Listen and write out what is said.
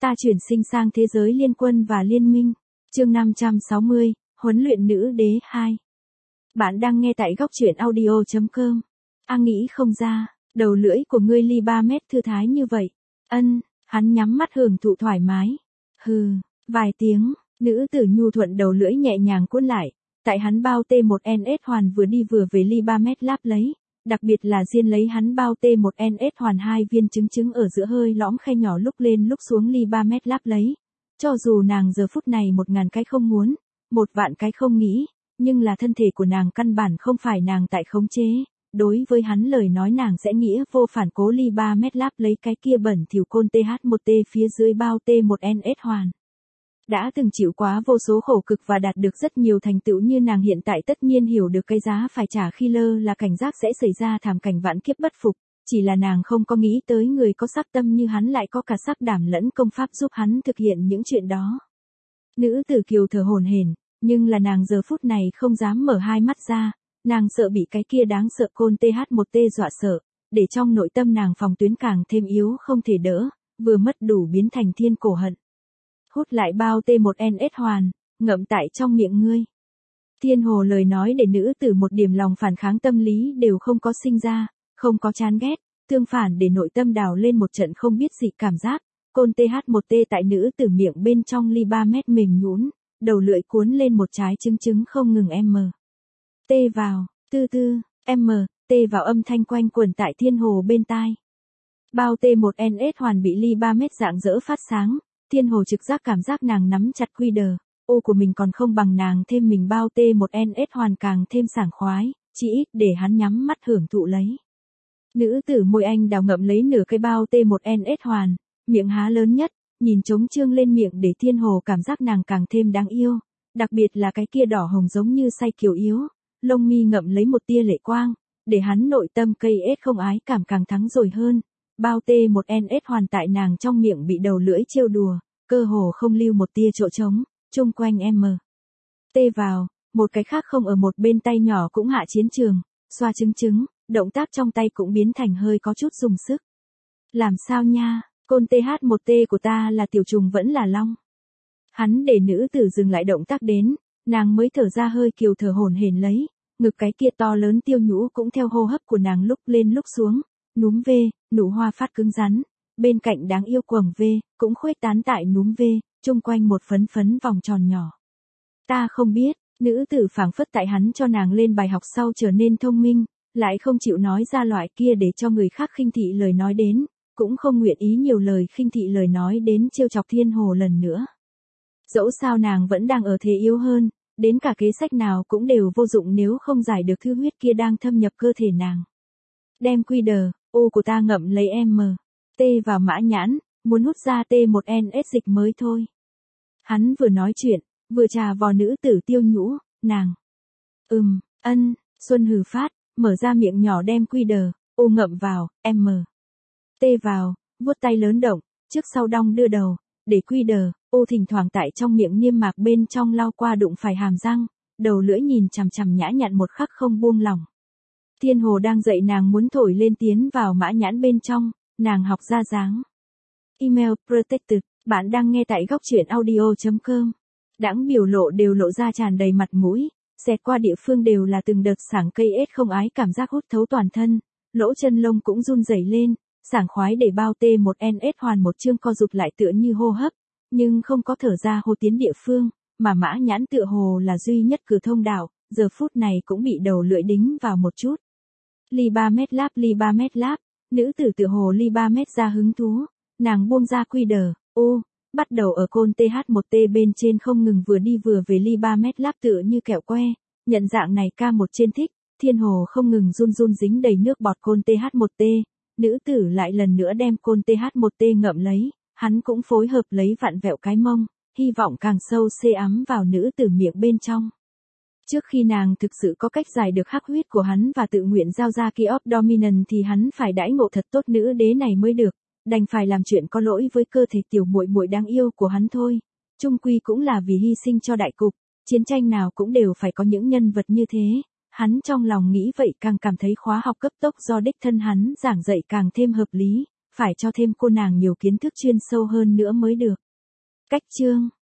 Ta chuyển sinh sang thế giới liên quân và liên minh. Chương 560, huấn luyện nữ đế 2. Bạn đang nghe tại góc truyện audio.com. Nghĩ không ra, đầu lưỡi của ngươi ly 3 mét thư thái như vậy. Hắn nhắm mắt hưởng thụ thoải mái. Vài tiếng, nữ tử nhu thuận đầu lưỡi nhẹ nhàng cuốn lại. Tại hắn bao T1NS hoàn vừa đi vừa về ly 3 mét láp lấy. Đặc biệt là riêng lấy hắn bao T1NS hoàn 2 viên trứng ở giữa hơi lõm khe nhỏ lúc lên lúc xuống ly 3 mét láp lấy. Cho dù nàng giờ phút này 1000 cái không muốn, 1 vạn cái không nghĩ, nhưng là thân thể của nàng căn bản không phải nàng tại khống chế. Đối với hắn lời nói nàng sẽ nghĩa vô phản cố ly 3 mét láp lấy cái kia bẩn thỉu côn TH1T phía dưới bao T1NS hoàn. Đã từng chịu quá vô số khổ cực và đạt được rất nhiều thành tựu như nàng hiện tại tất nhiên hiểu được cái giá phải trả khi lơ là cảnh giác sẽ xảy ra thảm cảnh vạn kiếp bất phục, chỉ là nàng không có nghĩ tới người có sắc tâm như hắn lại có cả sắc đảm lẫn công pháp giúp hắn thực hiện những chuyện đó. Nữ tử kiều thở hổn hển, nhưng là nàng giờ phút này không dám mở hai mắt ra, nàng sợ bị cái kia đáng sợ côn TH1T dọa sợ, để trong nội tâm nàng phòng tuyến càng thêm yếu không thể đỡ, vừa mất đủ biến thành thiên cổ hận. Hút lại bao T1NS hoàn, ngậm tại trong miệng ngươi. Thiên hồ lời nói để nữ tử một điểm lòng phản kháng tâm lý đều không có sinh ra, không có chán ghét, tương phản để nội tâm đào lên một trận không biết gì cảm giác, côn TH1T tại nữ tử miệng bên trong ly 3 mét mềm nhũn, đầu lưỡi cuốn lên một trái trứng không ngừng T vào, tư, T vào âm thanh quanh quẩn tại thiên hồ bên tai. Bao T1NS hoàn bị ly 3 mét dạng dỡ phát sáng. Thiên hồ trực giác cảm giác nàng nắm chặt quy đờ, ô của mình còn không bằng nàng thêm mình bao T1NS hoàn càng thêm sảng khoái, chỉ ít để hắn nhắm mắt hưởng thụ lấy. Nữ tử môi anh đào ngậm lấy nửa cây bao T1NS hoàn, miệng há lớn nhất, nhìn trống trương lên miệng để thiên hồ cảm giác nàng càng thêm đáng yêu, đặc biệt là cái kia đỏ hồng giống như say kiều yếu, lông mi ngậm lấy một tia lệ quang, để hắn nội tâm cây ết không ái cảm càng thắng rồi hơn. Bao T1NS hoàn tại nàng trong miệng bị đầu lưỡi trêu đùa, cơ hồ không lưu một tia chỗ trống, chung quanh T vào, một cái khác không ở một bên tay nhỏ cũng hạ chiến trường, xoa trứng, động tác trong tay cũng biến thành hơi có chút dùng sức. Làm sao nha, côn TH1T của ta là tiểu trùng vẫn là long. Hắn để nữ tử dừng lại động tác đến, nàng mới thở ra hơi kiều thở hổn hển lấy, ngực cái kia to lớn tiêu nhũ cũng theo hô hấp của nàng lúc lên lúc xuống. Núm V, nụ hoa phát cứng rắn, bên cạnh đáng yêu quầng V, cũng khuếch tán tại núm V, chung quanh một phấn vòng tròn nhỏ. Ta không biết, nữ tử phảng phất tại hắn cho nàng lên bài học sau trở nên thông minh, lại không chịu nói ra loại kia để cho người khác khinh thị lời nói đến, cũng không nguyện ý nhiều lời khinh thị lời nói đến trêu chọc thiên hồ lần nữa. Dẫu sao nàng vẫn đang ở thế yếu hơn, đến cả kế sách nào cũng đều vô dụng nếu không giải được thư huyết kia đang thâm nhập cơ thể nàng. Đem quy đờ, ô của ta ngậm lấy T vào mã nhãn, muốn hút ra T1NS dịch mới thôi. Hắn vừa nói chuyện, vừa trà vò nữ tử tiêu nhũ, nàng. Xuân hừ phát, mở ra miệng nhỏ đem quy đờ, ô ngậm vào, T vào, vuốt tay lớn động, trước sau đong đưa đầu, để quy đờ, ô thỉnh thoảng tại trong miệng niêm mạc bên trong lao qua đụng phải hàm răng, đầu lưỡi nhìn chằm chằm nhã nhặn một khắc không buông lỏng. Thiên hồ đang dậy nàng muốn thổi lên tiến vào mã nhãn bên trong, nàng học ra dáng. Email protected, bạn đang nghe tại góc truyện audio.com. Đãng biểu lộ đều lộ ra tràn đầy mặt mũi, xẹt qua địa phương đều là từng đợt sảng cây ết không ái cảm giác hút thấu toàn thân, lỗ chân lông cũng run rẩy lên, sảng khoái để bao T1NS hoàn một chương co rụt lại tựa như hô hấp, nhưng không có thở ra hô tiến địa phương, mà mã nhãn tựa hồ là duy nhất cửa thông đạo, giờ phút này cũng bị đầu lưỡi đính vào một chút. Ly 3 mét láp, nữ tử tựa hồ ly 3 mét ra hứng thú, nàng buông ra quy đờ, bắt đầu ở côn TH1T bên trên không ngừng vừa đi vừa về ly 3 mét láp tựa như kẹo que, nhận dạng này ca một trên thích, thiên hồ không ngừng run dính đầy nước bọt côn TH1T, nữ tử lại lần nữa đem côn TH1T ngậm lấy, hắn cũng phối hợp lấy vặn vẹo cái mông, hy vọng càng sâu xê ấm vào nữ tử miệng bên trong. Trước khi nàng thực sự có cách giải được hắc huyết của hắn và tự nguyện giao ra Kiop Dominant thì hắn phải đãi ngộ thật tốt nữ đế này mới được, đành phải làm chuyện có lỗi với cơ thể tiểu muội muội đáng yêu của hắn thôi. Chung quy cũng là vì hy sinh cho đại cục, chiến tranh nào cũng đều phải có những nhân vật như thế. Hắn trong lòng nghĩ vậy càng cảm thấy khóa học cấp tốc do đích thân hắn giảng dạy càng thêm hợp lý, phải cho thêm cô nàng nhiều kiến thức chuyên sâu hơn nữa mới được. Cách chương